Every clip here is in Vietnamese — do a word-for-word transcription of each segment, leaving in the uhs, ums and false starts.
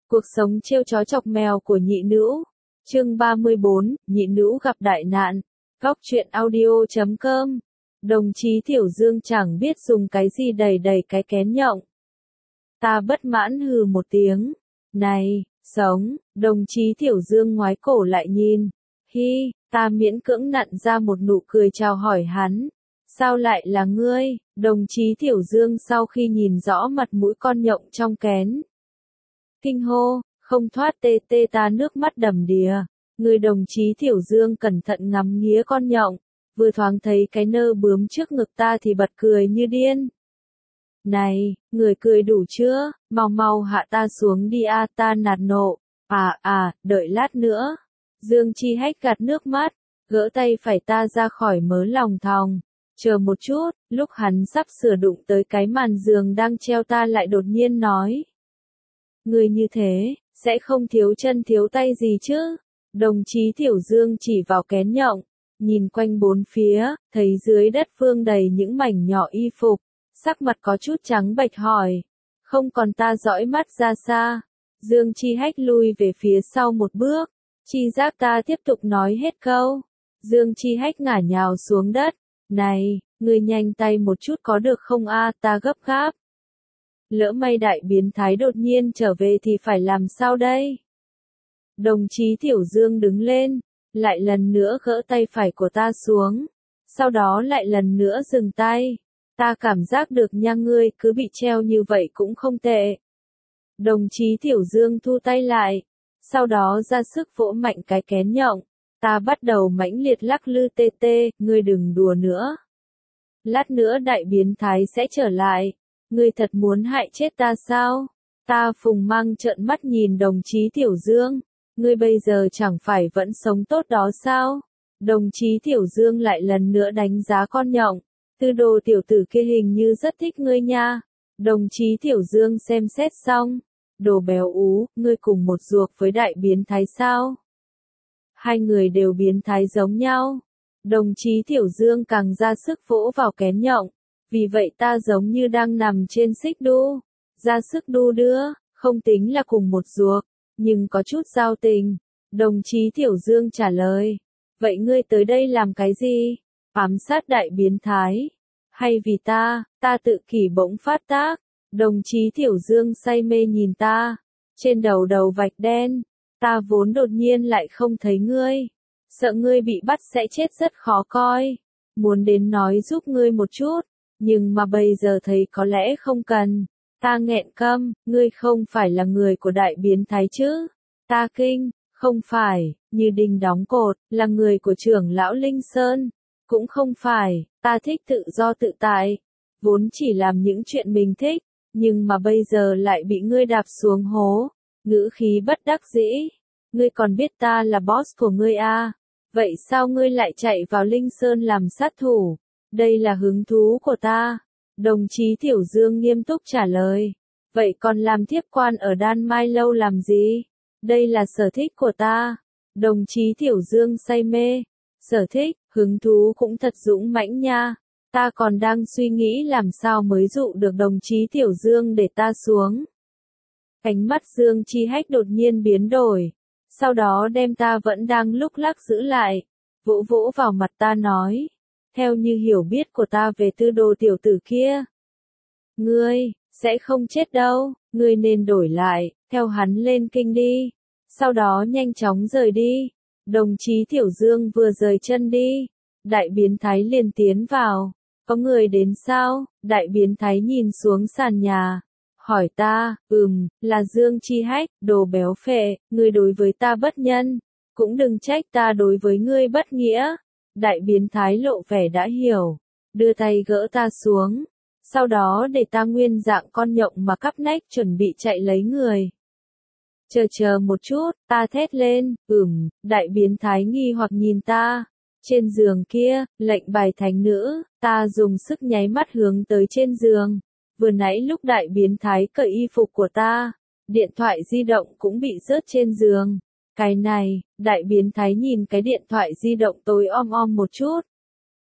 Cuộc sống trêu chó chọc mèo của nhị nữ. Chương ba mươi bốn, nhị nữ gặp đại nạn. Góc truyện audio chấm com. Đồng chí Tiểu Dương chẳng biết dùng cái gì đẩy đẩy cái kén nhộng. Ta bất mãn hừ một tiếng. Này, sống, đồng chí Tiểu Dương ngoái cổ lại nhìn. Hi, ta miễn cưỡng nặn ra một nụ cười chào hỏi hắn. Sao lại là ngươi? Đồng chí Tiểu Dương sau khi nhìn rõ mặt mũi con nhộng trong kén. Kinh hô, không thoát tê tê ta nước mắt đầm đìa. Người đồng chí Tiểu Dương cẩn thận ngắm nghía con nhộng, vừa thoáng thấy cái nơ bướm trước ngực ta thì bật cười như điên. Này, người cười đủ chưa, mau mau hạ ta xuống đi a, ta nạt nộ. À à, đợi lát nữa. Dương Chi Hách gạt nước mắt, gỡ tay phải ta ra khỏi mớ lòng thòng. Chờ một chút, lúc hắn sắp sửa đụng tới cái màn giường đang treo ta lại đột nhiên nói. Người như thế, sẽ không thiếu chân thiếu tay gì chứ? Đồng chí Tiểu Dương chỉ vào kén nhộng, nhìn quanh bốn phía, thấy dưới đất phương đầy những mảnh nhỏ y phục, sắc mặt có chút trắng bệch hỏi. Không còn ta dõi mắt ra xa, Dương Chi Hách lui về phía sau một bước, chi giác ta tiếp tục nói hết câu. Dương Chi Hách ngả nhào xuống đất, này, người nhanh tay một chút có được không a, ta gấp gáp. Lỡ may đại biến thái đột nhiên trở về thì phải làm sao đây? Đồng chí Tiểu Dương đứng lên, lại lần nữa gỡ tay phải của ta xuống, sau đó lại lần nữa dừng tay. Ta cảm giác được nha, ngươi cứ bị treo như vậy cũng không tệ. Đồng chí Tiểu Dương thu tay lại, sau đó ra sức vỗ mạnh cái kén nhộng. Ta bắt đầu mãnh liệt lắc lư tê tê, ngươi đừng đùa nữa. Lát nữa đại biến thái sẽ trở lại. Ngươi thật muốn hại chết ta sao? Ta phùng mang trợn mắt nhìn đồng chí Tiểu Dương. Ngươi bây giờ chẳng phải vẫn sống tốt đó sao? Đồng chí Tiểu Dương lại lần nữa đánh giá con nhộng. Tư đồ tiểu tử kia hình như rất thích ngươi nha. Đồng chí Tiểu Dương xem xét xong. Đồ béo ú, ngươi cùng một ruột với đại biến thái sao? Hai người đều biến thái giống nhau. Đồng chí Tiểu Dương càng ra sức vỗ vào kén nhộng. Vì vậy ta giống như đang nằm trên xích đu, ra sức đu đưa, không tính là cùng một ruột, nhưng có chút giao tình. Đồng chí Tiểu Dương trả lời, vậy ngươi tới đây làm cái gì? Ám sát đại biến thái? Hay vì ta, ta tự kỷ bỗng phát tác? Đồng chí Tiểu Dương say mê nhìn ta, trên đầu đầu vạch đen, ta vốn đột nhiên lại không thấy ngươi, sợ ngươi bị bắt sẽ chết rất khó coi, muốn đến nói giúp ngươi một chút. Nhưng mà bây giờ thấy có lẽ không cần. Ta nghẹn câm, ngươi không phải là người của đại biến thái chứ? Ta kinh, không phải, như đinh đóng cột, là người của trưởng lão Linh Sơn. Cũng không phải, ta thích tự do tự tại. Vốn chỉ làm những chuyện mình thích, nhưng mà bây giờ lại bị ngươi đạp xuống hố. Ngữ khí bất đắc dĩ. Ngươi còn biết ta là boss của ngươi à? Vậy sao ngươi lại chạy vào Linh Sơn làm sát thủ? Đây là hứng thú của ta. Đồng chí Tiểu Dương nghiêm túc trả lời. Vậy còn làm tiếp quan ở Đan Mai Lâu làm gì? Đây là sở thích của ta. Đồng chí Tiểu Dương say mê. Sở thích, hứng thú cũng thật dũng mãnh nha. Ta còn đang suy nghĩ làm sao mới dụ được đồng chí Tiểu Dương để ta xuống. Ánh mắt Dương Chi Hách đột nhiên biến đổi. Sau đó đem ta vẫn đang lúc lắc giữ lại. Vỗ vỗ vào mặt ta nói. Theo như hiểu biết của ta về tư đồ tiểu tử kia. Ngươi, sẽ không chết đâu, ngươi nên đổi lại, theo hắn lên kinh đi. Sau đó nhanh chóng rời đi. Đồng chí Tiểu Dương vừa rời chân đi. Đại biến thái liền tiến vào. Có người đến sao? Đại biến thái nhìn xuống sàn nhà. Hỏi ta, ừm, là Dương Chi Hách, đồ béo phệ, ngươi đối với ta bất nhân. Cũng đừng trách ta đối với ngươi bất nghĩa. Đại biến thái lộ vẻ đã hiểu, đưa tay gỡ ta xuống, sau đó để ta nguyên dạng con nhộng mà cắp nách chuẩn bị chạy lấy người. Chờ chờ một chút, ta thét lên, ừm, đại biến thái nghi hoặc nhìn ta. Trên giường kia, lệnh bài thánh nữ, ta dùng sức nháy mắt hướng tới trên giường. Vừa nãy lúc đại biến thái cởi y phục của ta, điện thoại di động cũng bị rớt trên giường. Cái này, đại biến thái nhìn cái điện thoại di động tối om om một chút.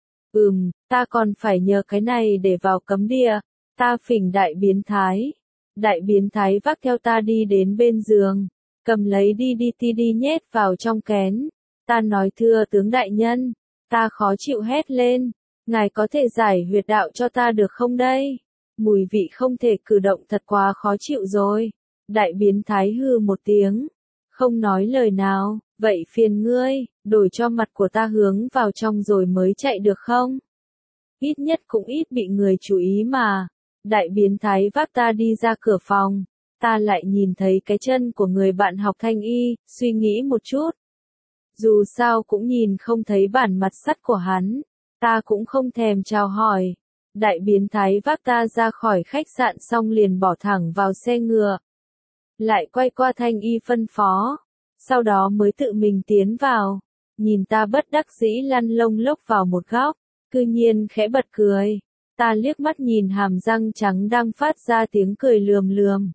Ừm, ta còn phải nhờ cái này để vào cấm địa. Ta phỉnh đại biến thái. Đại biến thái vác theo ta đi đến bên giường, cầm lấy đi đi ti đi nhét vào trong kén. Ta nói thưa tướng đại nhân, ta khó chịu hét lên, ngài có thể giải huyệt đạo cho ta được không đây? Mùi vị không thể cử động thật quá khó chịu rồi. Đại biến thái hừ một tiếng, không nói lời nào, vậy phiền ngươi, đổi cho mặt của ta hướng vào trong rồi mới chạy được không? Ít nhất cũng ít bị người chú ý mà. Đại biến thái vác ta đi ra cửa phòng, ta lại nhìn thấy cái chân của người bạn học thanh y, suy nghĩ một chút. Dù sao cũng nhìn không thấy bản mặt sắt của hắn, ta cũng không thèm chào hỏi. Đại biến thái vác ta ra khỏi khách sạn xong liền bỏ thẳng vào xe ngựa. Lại quay qua thanh y phân phó, sau đó mới tự mình tiến vào, nhìn ta bất đắc dĩ lăn lông lốc vào một góc, cư nhiên khẽ bật cười. Ta liếc mắt nhìn hàm răng trắng đang phát ra tiếng cười lườm lườm.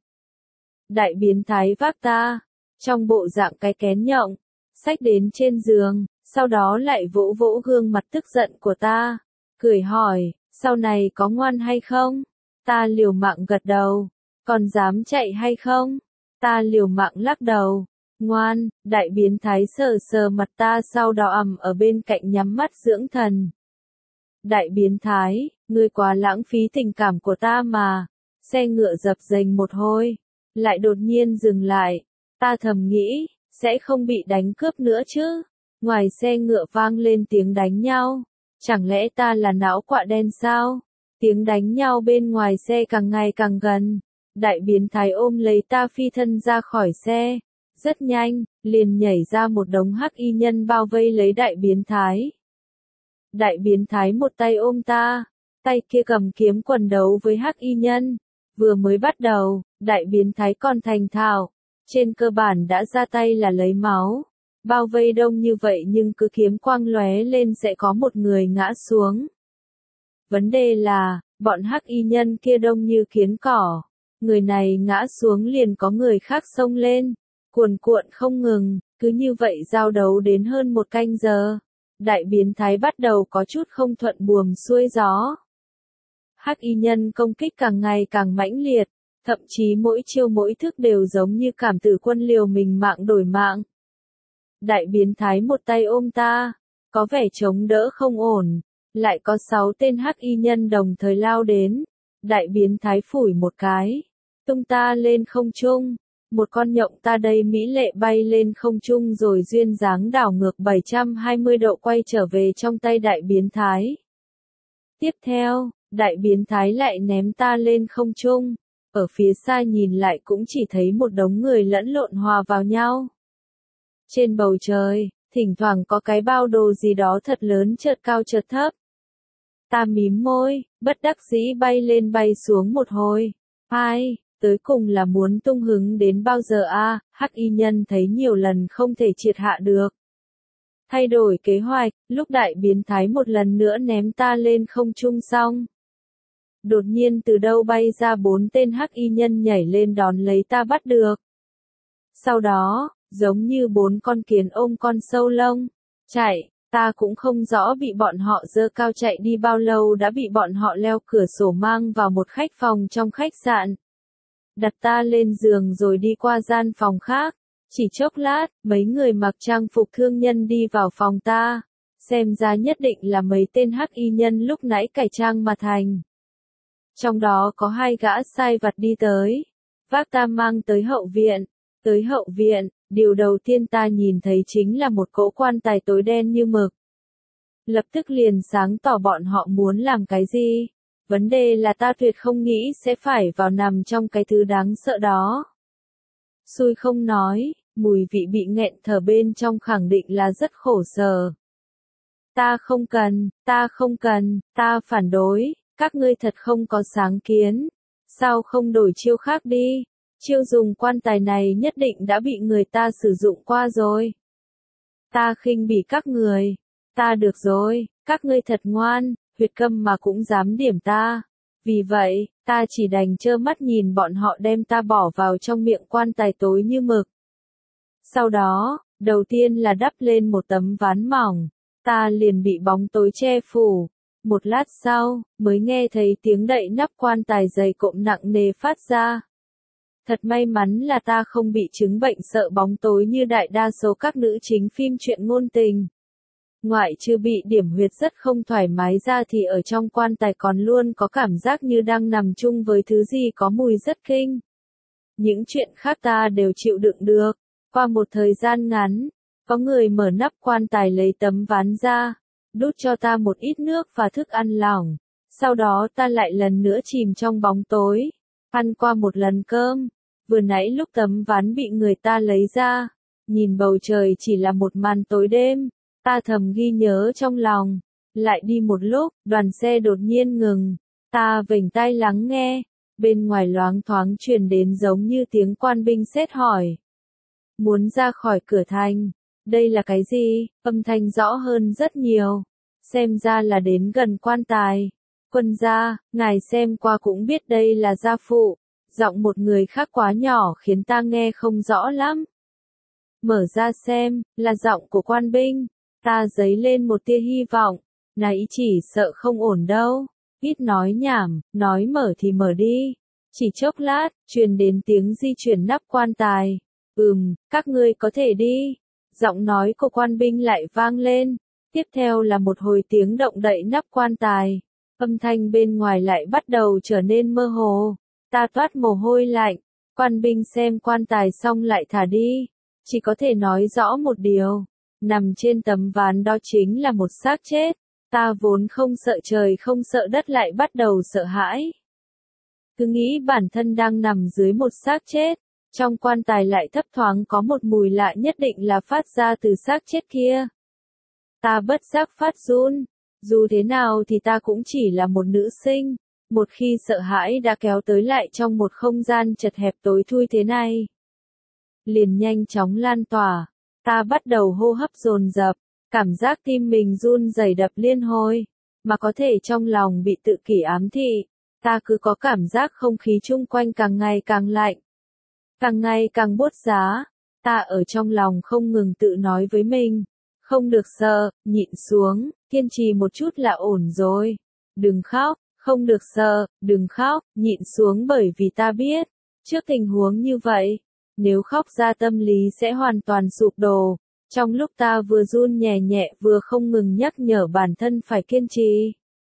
Đại biến thái vác ta, trong bộ dạng cái kén nhộng, xách đến trên giường, sau đó lại vỗ vỗ gương mặt tức giận của ta, cười hỏi, sau này có ngoan hay không? Ta liều mạng gật đầu, còn dám chạy hay không? Ta liều mạng lắc đầu, ngoan. Đại biến thái sờ sờ mặt ta sau đó ầm ở bên cạnh nhắm mắt dưỡng thần. Đại biến thái, ngươi quá lãng phí tình cảm của ta mà. Xe ngựa dập dềnh một hồi, lại đột nhiên dừng lại. Ta thầm nghĩ, sẽ không bị đánh cướp nữa chứ. Ngoài xe ngựa vang lên tiếng đánh nhau. Chẳng lẽ ta là não quạ đen sao? Tiếng đánh nhau bên ngoài xe càng ngày càng gần. Đại biến thái ôm lấy ta phi thân ra khỏi xe. Rất nhanh, liền nhảy ra một đống hắc y nhân bao vây lấy đại biến thái. Đại biến thái một tay ôm ta, tay kia cầm kiếm quần đấu với hắc y nhân. Vừa mới bắt đầu, đại biến thái còn thành thạo, trên cơ bản đã ra tay là lấy máu. Bao vây đông như vậy nhưng cứ kiếm quang lóe lên sẽ có một người ngã xuống. Vấn đề là, bọn hắc y nhân kia đông như kiến cỏ. Người này ngã xuống liền có người khác xông lên, cuồn cuộn không ngừng, cứ như vậy giao đấu đến hơn một canh giờ. Đại biến thái bắt đầu có chút không thuận buồm xuôi gió. Hắc y nhân công kích càng ngày càng mãnh liệt, thậm chí mỗi chiêu mỗi thức đều giống như cảm tử quân liều mình mạng đổi mạng. Đại biến thái một tay ôm ta, có vẻ chống đỡ không ổn, lại có sáu tên hắc y nhân đồng thời lao đến. Đại biến thái phủi một cái, tung ta lên không trung, một con nhộng ta đây mỹ lệ bay lên không trung rồi duyên dáng đảo ngược bảy trăm hai mươi độ quay trở về trong tay đại biến thái. Tiếp theo, đại biến thái lại ném ta lên không trung, ở phía xa nhìn lại cũng chỉ thấy một đống người lẫn lộn hòa vào nhau. Trên bầu trời, thỉnh thoảng có cái bao đồ gì đó thật lớn chợt cao chợt thấp. Ta mím môi, bất đắc dĩ bay lên bay xuống một hồi. Ai, tới cùng là muốn tung hứng đến bao giờ a? À? Hắc y nhân thấy nhiều lần không thể triệt hạ được. Thay đổi kế hoạch, lúc đại biến thái một lần nữa ném ta lên không trung xong. Đột nhiên từ đâu bay ra bốn tên hắc y nhân nhảy lên đón lấy ta bắt được. Sau đó, giống như bốn con kiến ôm con sâu lông, chạy, ta cũng không rõ bị bọn họ dơ cao chạy đi bao lâu đã bị bọn họ leo cửa sổ mang vào một khách phòng trong khách sạn. Đặt ta lên giường rồi đi qua gian phòng khác. Chỉ chốc lát, mấy người mặc trang phục thương nhân đi vào phòng ta. Xem ra nhất định là mấy tên hắc y nhân lúc nãy cải trang mà thành. Trong đó có hai gã sai vặt đi tới, vác ta mang tới hậu viện. Tới hậu viện, điều đầu tiên ta nhìn thấy chính là một cỗ quan tài tối đen như mực. Lập tức liền sáng tỏ bọn họ muốn làm cái gì. Vấn đề là ta tuyệt không nghĩ sẽ phải vào nằm trong cái thứ đáng sợ đó. Xui không nói, mùi vị bị nghẹn thở bên trong khẳng định là rất khổ sở. Ta không cần, ta không cần, ta phản đối, các ngươi thật không có sáng kiến. Sao không đổi chiêu khác đi? Chiêu dùng quan tài này nhất định đã bị người ta sử dụng qua rồi. Ta khinh bỉ các người. Ta được rồi, các ngươi thật ngoan, huyệt câm mà cũng dám điểm ta. Vì vậy, ta chỉ đành trơ mắt nhìn bọn họ đem ta bỏ vào trong miệng quan tài tối như mực. Sau đó, đầu tiên là đắp lên một tấm ván mỏng, ta liền bị bóng tối che phủ. Một lát sau, mới nghe thấy tiếng đậy nắp quan tài dày cộm nặng nề phát ra. Thật may mắn là ta không bị chứng bệnh sợ bóng tối như đại đa số các nữ chính phim truyện ngôn tình. Ngoại trừ bị điểm huyệt rất không thoải mái ra thì ở trong quan tài còn luôn có cảm giác như đang nằm chung với thứ gì có mùi rất kinh. Những chuyện khác ta đều chịu đựng được. Qua một thời gian ngắn, có người mở nắp quan tài lấy tấm ván ra, đút cho ta một ít nước và thức ăn lỏng. Sau đó ta lại lần nữa chìm trong bóng tối, ăn qua một lần cơm. Vừa nãy lúc tấm ván bị người ta lấy ra, nhìn bầu trời chỉ là một màn tối đêm, ta thầm ghi nhớ trong lòng. Lại đi một lúc, đoàn xe đột nhiên ngừng, ta vểnh tai lắng nghe, bên ngoài loáng thoáng truyền đến giống như tiếng quan binh sét hỏi. Muốn ra khỏi cửa thành, đây là cái gì? Âm thanh rõ hơn rất nhiều, xem ra là đến gần quan tài. Quân gia, ngài xem qua cũng biết đây là gia phụ. Giọng một người khác quá nhỏ khiến ta nghe không rõ lắm. Mở ra xem, là giọng của quan binh. Ta dấy lên một tia hy vọng. Này chỉ sợ không ổn đâu. Ít nói nhảm, nói mở thì mở đi. Chỉ chốc lát, truyền đến tiếng di chuyển nắp quan tài. Ừm, các ngươi có thể đi. Giọng nói của quan binh lại vang lên. Tiếp theo là một hồi tiếng động đậy nắp quan tài. Âm thanh bên ngoài lại bắt đầu trở nên mơ hồ. Ta toát mồ hôi lạnh. Quan binh xem quan tài xong lại thả đi. Chỉ có thể nói rõ một điều. Nằm trên tấm ván đó chính là một xác chết. Ta vốn không sợ trời không sợ đất lại bắt đầu sợ hãi. Cứ nghĩ bản thân đang nằm dưới một xác chết. Trong quan tài lại thấp thoáng có một mùi lạ nhất định là phát ra từ xác chết kia. Ta bất giác phát run. Dù thế nào thì ta cũng chỉ là một nữ sinh. Một khi sợ hãi đã kéo tới lại trong một không gian chật hẹp tối thui thế này, liền nhanh chóng lan tỏa. Ta bắt đầu hô hấp dồn dập, cảm giác tim mình run rẩy đập liên hồi, mà có thể trong lòng bị tự kỷ ám thị. Ta cứ có cảm giác không khí chung quanh càng ngày càng lạnh, càng ngày càng buốt giá. Ta ở trong lòng không ngừng tự nói với mình, không được sợ, nhịn xuống, kiên trì một chút là ổn rồi. Đừng khóc. Không được sợ, đừng khóc, nhịn xuống bởi vì ta biết, trước tình huống như vậy, nếu khóc ra tâm lý sẽ hoàn toàn sụp đổ. Trong lúc ta vừa run nhẹ nhẹ vừa không ngừng nhắc nhở bản thân phải kiên trì.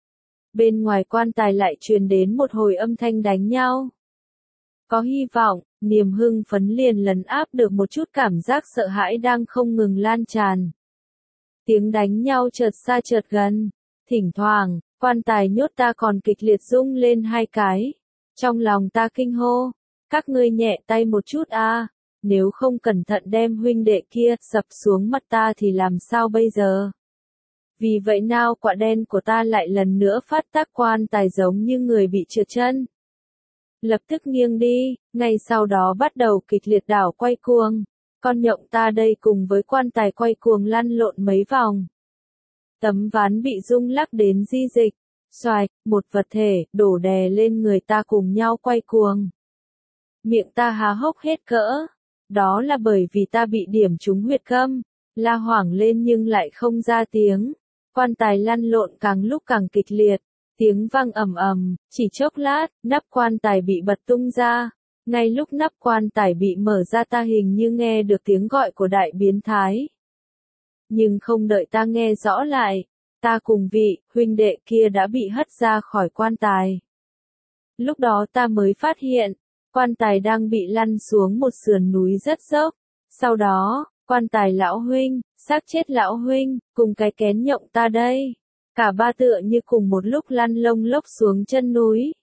Bên ngoài quan tài lại truyền đến một hồi âm thanh đánh nhau. Có hy vọng, niềm hưng phấn liền lấn áp được một chút cảm giác sợ hãi đang không ngừng lan tràn. Tiếng đánh nhau chợt xa chợt gần, thỉnh thoảng, quan tài nhốt ta còn kịch liệt rung lên hai cái. Trong lòng ta kinh hô, các ngươi nhẹ tay một chút a, nếu không cẩn thận đem huynh đệ kia sập xuống mặt ta thì làm sao bây giờ? Vì vậy nào quả đen của ta lại lần nữa phát tác quan tài giống như người bị trượt chân. Lập tức nghiêng đi, ngay sau đó bắt đầu kịch liệt đảo quay cuồng. Con nhộng ta đây cùng với quan tài quay cuồng lăn lộn mấy vòng. Tấm ván bị rung lắc đến di dịch, xoài, một vật thể, đổ đè lên người ta cùng nhau quay cuồng. Miệng ta há hốc hết cỡ, đó là bởi vì ta bị điểm trúng huyệt khâm, la hoảng lên nhưng lại không ra tiếng. Quan tài lăn lộn càng lúc càng kịch liệt, tiếng vang ầm ầm, chỉ chốc lát, nắp quan tài bị bật tung ra. Ngay lúc nắp quan tài bị mở ra ta hình như nghe được tiếng gọi của đại biến thái. Nhưng không đợi ta nghe rõ lại, ta cùng vị huynh đệ kia đã bị hất ra khỏi quan tài. Lúc đó ta mới phát hiện, quan tài đang bị lăn xuống một sườn núi rất dốc. Sau đó, quan tài lão huynh, xác chết lão huynh, cùng cái kén nhộng ta đây. Cả ba tựa như cùng một lúc lăn lông lốc xuống chân núi.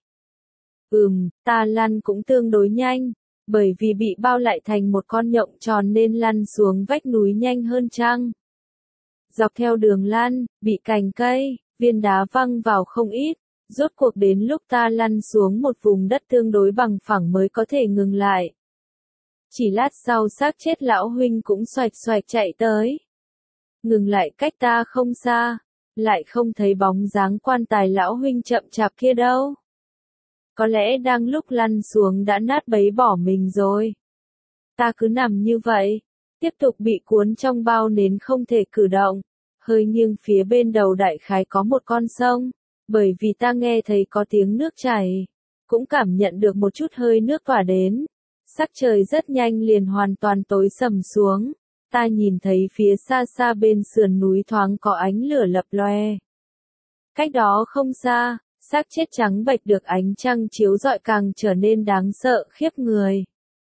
Ừm, ta lăn cũng tương đối nhanh, bởi vì bị bao lại thành một con nhộng tròn nên lăn xuống vách núi nhanh hơn chăng. Dọc theo đường lăn, bị cành cây, viên đá văng vào không ít, rốt cuộc đến lúc ta lăn xuống một vùng đất tương đối bằng phẳng mới có thể ngừng lại. Chỉ lát sau xác chết lão huynh cũng xoạch xoạch chạy tới. Ngừng lại cách ta không xa, lại không thấy bóng dáng quan tài lão huynh chậm chạp kia đâu. Có lẽ đang lúc lăn xuống đã nát bấy bỏ mình rồi. Ta cứ nằm như vậy, tiếp tục bị cuốn trong bao nến không thể cử động, hơi nghiêng phía bên đầu đại khái có một con sông, bởi vì ta nghe thấy có tiếng nước chảy, cũng cảm nhận được một chút hơi nước tỏa đến. Sắc trời rất nhanh liền hoàn toàn tối sầm xuống. Ta nhìn thấy phía xa xa bên sườn núi thoáng có ánh lửa lập loe. Cách đó không xa, xác chết trắng bệch được ánh trăng chiếu rọi càng trở nên đáng sợ khiếp người.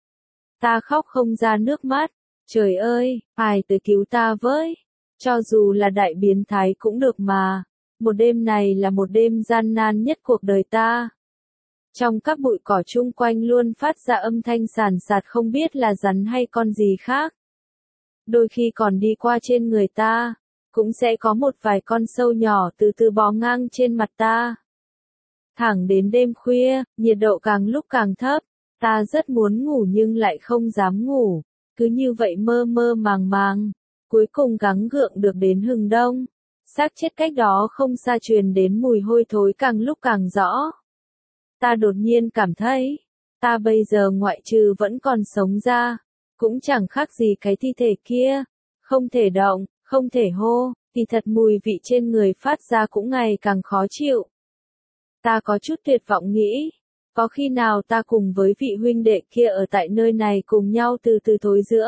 Ta khóc không ra nước mắt. Trời ơi, ai tới cứu ta với. Cho dù là đại biến thái cũng được mà. Một đêm này là một đêm gian nan nhất cuộc đời ta. Trong các bụi cỏ chung quanh luôn phát ra âm thanh sàn sạt không biết là rắn hay con gì khác. Đôi khi còn đi qua trên người ta, cũng sẽ có một vài con sâu nhỏ từ từ bò ngang trên mặt ta. Thẳng đến đêm khuya, nhiệt độ càng lúc càng thấp, ta rất muốn ngủ nhưng lại không dám ngủ, cứ như vậy mơ mơ màng màng, cuối cùng gắng gượng được đến hừng đông. Xác chết cách đó không xa truyền đến mùi hôi thối càng lúc càng rõ. Ta đột nhiên cảm thấy, ta bây giờ ngoại trừ vẫn còn sống ra, cũng chẳng khác gì cái thi thể kia, không thể động, không thể hô, thì thật mùi vị trên người phát ra cũng ngày càng khó chịu. Ta có chút tuyệt vọng nghĩ, có khi nào ta cùng với vị huynh đệ kia ở tại nơi này cùng nhau từ từ thối giữa.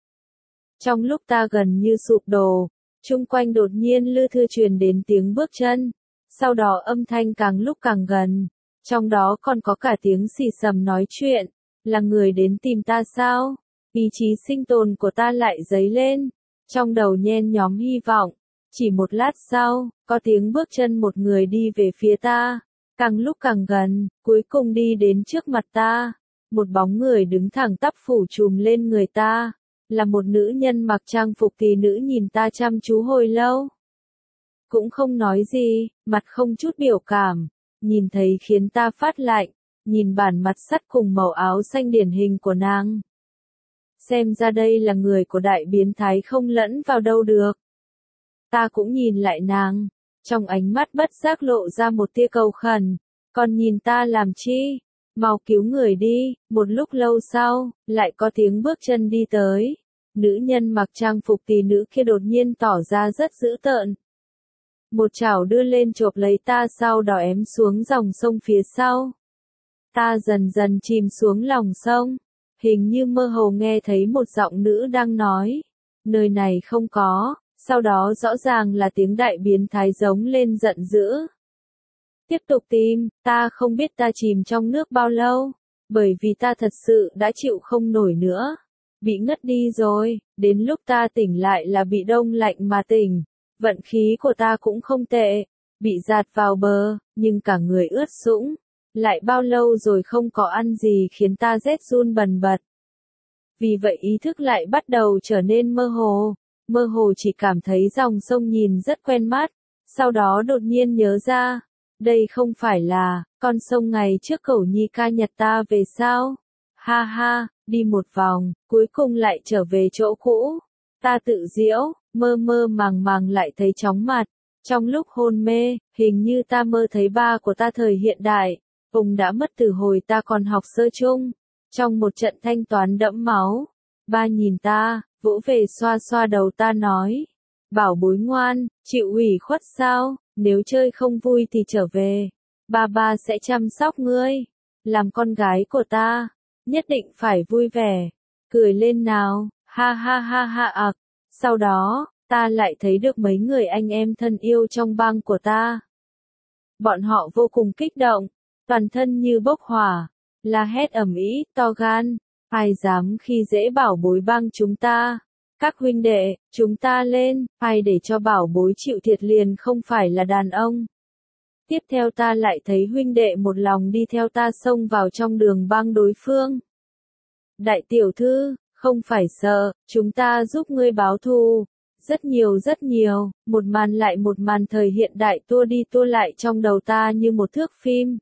Trong lúc ta gần như sụp đổ, chung quanh đột nhiên lư thưa truyền đến tiếng bước chân, sau đó âm thanh càng lúc càng gần, trong đó còn có cả tiếng xì xầm nói chuyện, là người đến tìm ta sao? Ý chí sinh tồn của ta lại dấy lên, trong đầu nhen nhóm hy vọng. Chỉ một lát sau, có tiếng bước chân một người đi về phía ta, càng lúc càng gần, cuối cùng đi đến trước mặt ta. Một bóng người đứng thẳng tắp phủ trùm lên người ta, là một nữ nhân mặc trang phục tỷ nữ nhìn ta chăm chú hồi lâu. Cũng không nói gì, mặt không chút biểu cảm, nhìn thấy khiến ta phát lạnh, nhìn bản mặt sắt cùng màu áo xanh điển hình của nàng. Xem ra đây là người của đại biến thái không lẫn vào đâu được. Ta cũng nhìn lại nàng, trong ánh mắt bất giác lộ ra một tia cầu khẩn, còn nhìn ta làm chi, mau cứu người đi. Một lúc lâu sau, lại có tiếng bước chân đi tới, nữ nhân mặc trang phục tỷ nữ kia đột nhiên tỏ ra rất dữ tợn. Một chảo đưa lên chộp lấy ta sau đó ém xuống dòng sông phía sau. Ta dần dần chìm xuống lòng sông, hình như mơ hồ nghe thấy một giọng nữ đang nói, nơi này không có. Sau đó rõ ràng là tiếng đại biến thái giống lên giận dữ. Tiếp tục tìm, ta không biết ta chìm trong nước bao lâu, bởi vì ta thật sự đã chịu không nổi nữa. Bị ngất đi rồi, đến lúc ta tỉnh lại là bị đông lạnh mà tỉnh. Vận khí của ta cũng không tệ, bị dạt vào bờ, nhưng cả người ướt sũng. Lại bao lâu rồi không có ăn gì khiến ta rét run bần bật. Vì vậy ý thức lại bắt đầu trở nên mơ hồ. Mơ hồ chỉ cảm thấy dòng sông nhìn rất quen mắt, sau đó đột nhiên nhớ ra, đây không phải là con sông ngày trước Cẩu Nhi ca nhặt ta về sao? Ha ha, đi một vòng, cuối cùng lại trở về chỗ cũ. Ta tự giễu, mơ mơ màng màng lại thấy chóng mặt. Trong lúc hôn mê, hình như ta mơ thấy ba của ta thời hiện đại, ông đã mất từ hồi ta còn học sơ chung. Trong một trận thanh toán đẫm máu, ba nhìn ta, vỗ về xoa xoa đầu ta nói, bảo bối ngoan, chịu ủy khuất sao, nếu chơi không vui thì trở về, ba ba sẽ chăm sóc ngươi, làm con gái của ta, nhất định phải vui vẻ, cười lên nào, ha ha ha ha ạc. Sau đó, ta lại thấy được mấy người anh em thân yêu trong bang của ta. Bọn họ vô cùng kích động, toàn thân như bốc hỏa, la hét ầm ĩ, to gan. Ai dám khi dễ bảo bối bang chúng ta? Các huynh đệ, chúng ta lên, ai để cho bảo bối chịu thiệt liền không phải là đàn ông. Tiếp theo ta lại thấy huynh đệ một lòng đi theo ta xông vào trong đường bang đối phương. Đại tiểu thư, không phải sợ, chúng ta giúp ngươi báo thù. Rất nhiều rất nhiều, một màn lại một màn thời hiện đại tua đi tua lại trong đầu ta như một thước phim.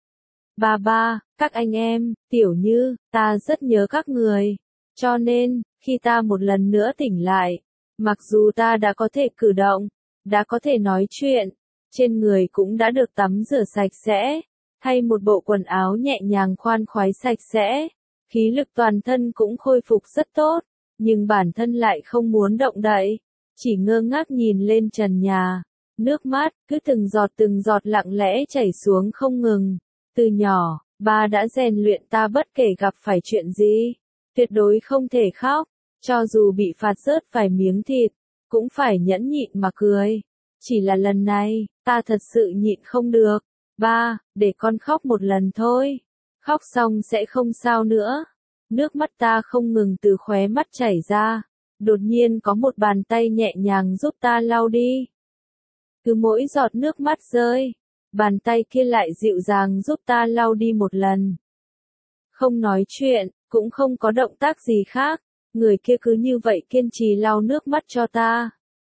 Ba ba, các anh em, Tiểu Như, ta rất nhớ các người. Cho nên, khi ta một lần nữa tỉnh lại, mặc dù ta đã có thể cử động, đã có thể nói chuyện, trên người cũng đã được tắm rửa sạch sẽ, thay một bộ quần áo nhẹ nhàng khoan khoái sạch sẽ, khí lực toàn thân cũng khôi phục rất tốt, nhưng bản thân lại không muốn động đậy, chỉ ngơ ngác nhìn lên trần nhà, nước mắt cứ từng giọt từng giọt lặng lẽ chảy xuống không ngừng. Từ nhỏ, Ba đã rèn luyện ta bất kể gặp phải chuyện gì, tuyệt đối không thể khóc, cho dù bị phạt rớt vài miếng thịt, cũng phải nhẫn nhịn mà cười. Chỉ là lần này, ta thật sự nhịn không được. Ba, để con khóc một lần thôi. Khóc xong sẽ không sao nữa. Nước mắt ta không ngừng từ khóe mắt chảy ra. Đột nhiên có một bàn tay nhẹ nhàng giúp ta lau đi. Cứ mỗi giọt nước mắt rơi, bàn tay kia lại dịu dàng giúp ta lau đi một lần. Không nói chuyện, cũng không có động tác gì khác, người kia cứ như vậy kiên trì lau nước mắt cho ta.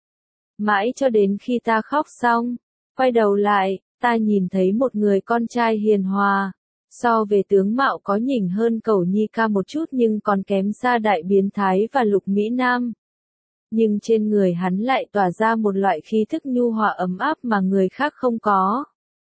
Mãi cho đến khi ta khóc xong, quay đầu lại, ta nhìn thấy một người con trai hiền hòa. So về tướng mạo có nhỉnh hơn Cẩu Nhi ca một chút nhưng còn kém xa đại biến thái và Lục Mỹ Nam. Nhưng trên người hắn lại tỏa ra một loại khí thức nhu hòa ấm áp mà người khác không có.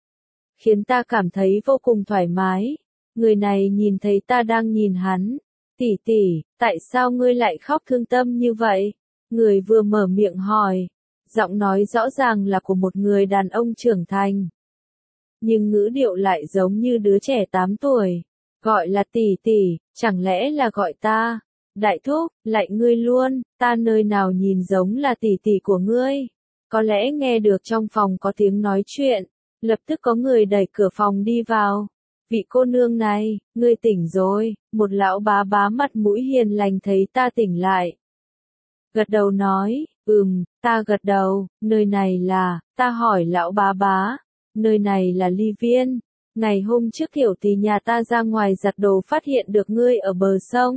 Khiến ta cảm thấy vô cùng thoải mái. Người này nhìn thấy ta đang nhìn hắn. Tỷ tỷ, tại sao ngươi lại khóc thương tâm như vậy? Người vừa mở miệng hỏi. Giọng nói rõ ràng là của một người đàn ông trưởng thành. Nhưng ngữ điệu lại giống như đứa trẻ tám tuổi. Gọi là tỷ tỷ, chẳng lẽ là gọi ta? Đại thúc, lại ngươi luôn, ta nơi nào nhìn giống là tỷ tỷ của ngươi. Có lẽ nghe được trong phòng có tiếng nói chuyện, lập tức có người đẩy cửa phòng đi vào. Vị cô nương này, ngươi tỉnh rồi, một lão bá bá mặt mũi hiền lành thấy ta tỉnh lại. Gật đầu nói, ừm, ta gật đầu, nơi này là, ta hỏi lão bá bá, nơi này là ly viên. Ngày hôm trước tiểu tỷ nhà ta ra ngoài giặt đồ phát hiện được ngươi ở bờ sông.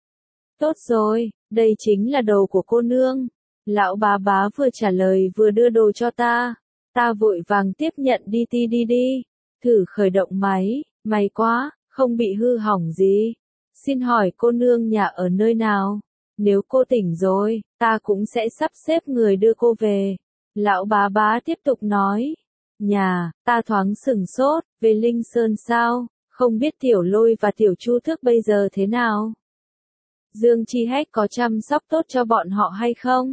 Tốt rồi, đây chính là đồ của cô nương. Lão bá bá vừa trả lời vừa đưa đồ cho ta. Ta vội vàng tiếp nhận đi đi đi đi. Thử khởi động máy, may quá, không bị hư hỏng gì. Xin hỏi cô nương nhà ở nơi nào? Nếu cô tỉnh rồi, ta cũng sẽ sắp xếp người đưa cô về. Lão bá bá tiếp tục nói. Nhà, ta thoáng sửng sốt, về Linh Sơn sao? Không biết Tiểu Lôi và Tiểu Chu Thức bây giờ thế nào? Dương Chi Hách có chăm sóc tốt cho bọn họ hay không?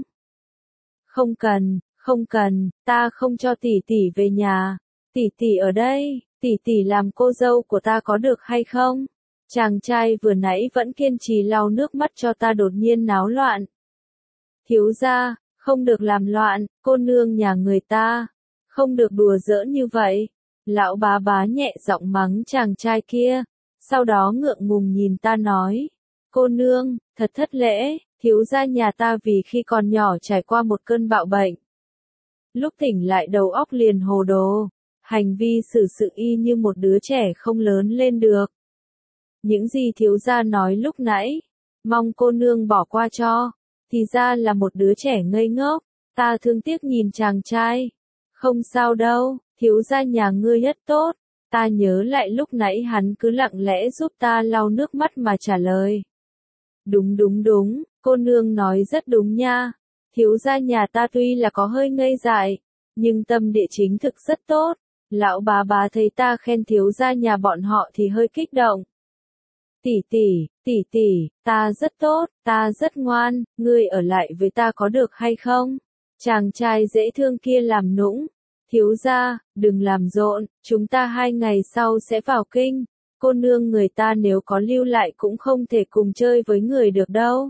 Không cần, không cần, ta không cho tỷ tỷ về nhà. Tỷ tỷ ở đây, tỷ tỷ làm cô dâu của ta có được hay không? Chàng trai vừa nãy vẫn kiên trì lau nước mắt cho ta đột nhiên náo loạn. Thiếu gia, không được làm loạn, cô nương nhà người ta. Không được đùa giỡn như vậy. Lão bá bá nhẹ giọng mắng chàng trai kia. Sau đó ngượng ngùng nhìn ta nói. Cô nương, thật thất lễ, thiếu gia nhà ta vì khi còn nhỏ trải qua một cơn bạo bệnh. Lúc tỉnh lại đầu óc liền hồ đồ. Hành vi xử sự y như một đứa trẻ không lớn lên được. Những gì thiếu gia nói lúc nãy, mong cô nương bỏ qua cho. Thì ra là một đứa trẻ ngây ngốc. Ta thương tiếc nhìn chàng trai. Không sao đâu, thiếu gia nhà ngươi rất tốt. Ta nhớ lại lúc nãy hắn cứ lặng lẽ giúp ta lau nước mắt mà trả lời. Đúng đúng đúng, cô nương nói rất đúng nha. Thiếu gia nhà ta tuy là có hơi ngây dại, nhưng tâm địa chính thực rất tốt. Lão bá bá thấy ta khen thiếu gia nhà bọn họ thì hơi kích động. Tỷ tỷ, tỷ tỷ, ta rất tốt, ta rất ngoan, ngươi ở lại với ta có được hay không? Chàng trai dễ thương kia làm nũng. Thiếu gia, đừng làm rộn, chúng ta hai ngày sau sẽ vào kinh. Cô nương người ta nếu có lưu lại cũng không thể cùng chơi với người được đâu.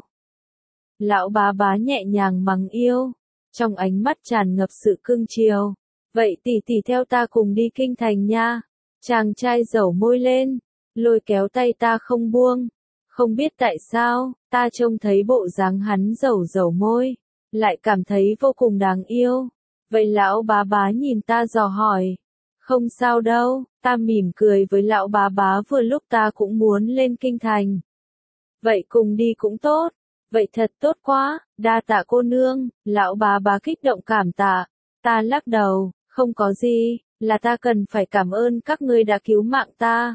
Lão bá bá nhẹ nhàng mắng yêu. Trong ánh mắt tràn ngập sự cưng chiều. Vậy tỷ tỷ theo ta cùng đi kinh thành nha. Chàng trai dẩu môi lên. Lôi kéo tay ta không buông. Không biết tại sao, ta trông thấy bộ dáng hắn dẩu dẩu môi. Lại cảm thấy vô cùng đáng yêu. Vậy lão bá bá nhìn ta dò hỏi. Không sao đâu, ta mỉm cười với lão bá bá vừa lúc ta cũng muốn lên kinh thành. Vậy cùng đi cũng tốt. Vậy thật tốt quá, đa tạ cô nương, lão bá bá kích động cảm tạ. Ta lắc đầu, không có gì, là ta cần phải cảm ơn các ngươi đã cứu mạng ta.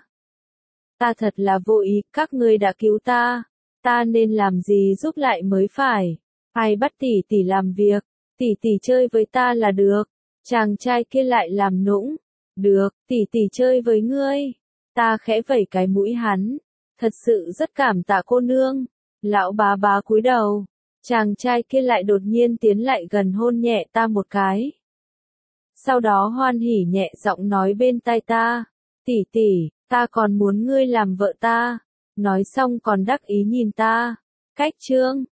Ta thật là vô ý, các ngươi đã cứu ta. Ta nên làm gì giúp lại mới phải. Ai bắt tỷ tỷ làm việc, tỷ tỷ chơi với ta là được. Chàng trai kia lại làm nũng. Được, tỷ tỷ chơi với ngươi. Ta khẽ vẩy cái mũi hắn. Thật sự rất cảm tạ cô nương. Lão bá bá cúi đầu. Chàng trai kia lại đột nhiên tiến lại gần hôn nhẹ ta một cái. Sau đó hoan hỉ nhẹ giọng nói bên tai ta. Tỷ tỷ, ta còn muốn ngươi làm vợ ta. Nói xong còn đắc ý nhìn ta. Cách chương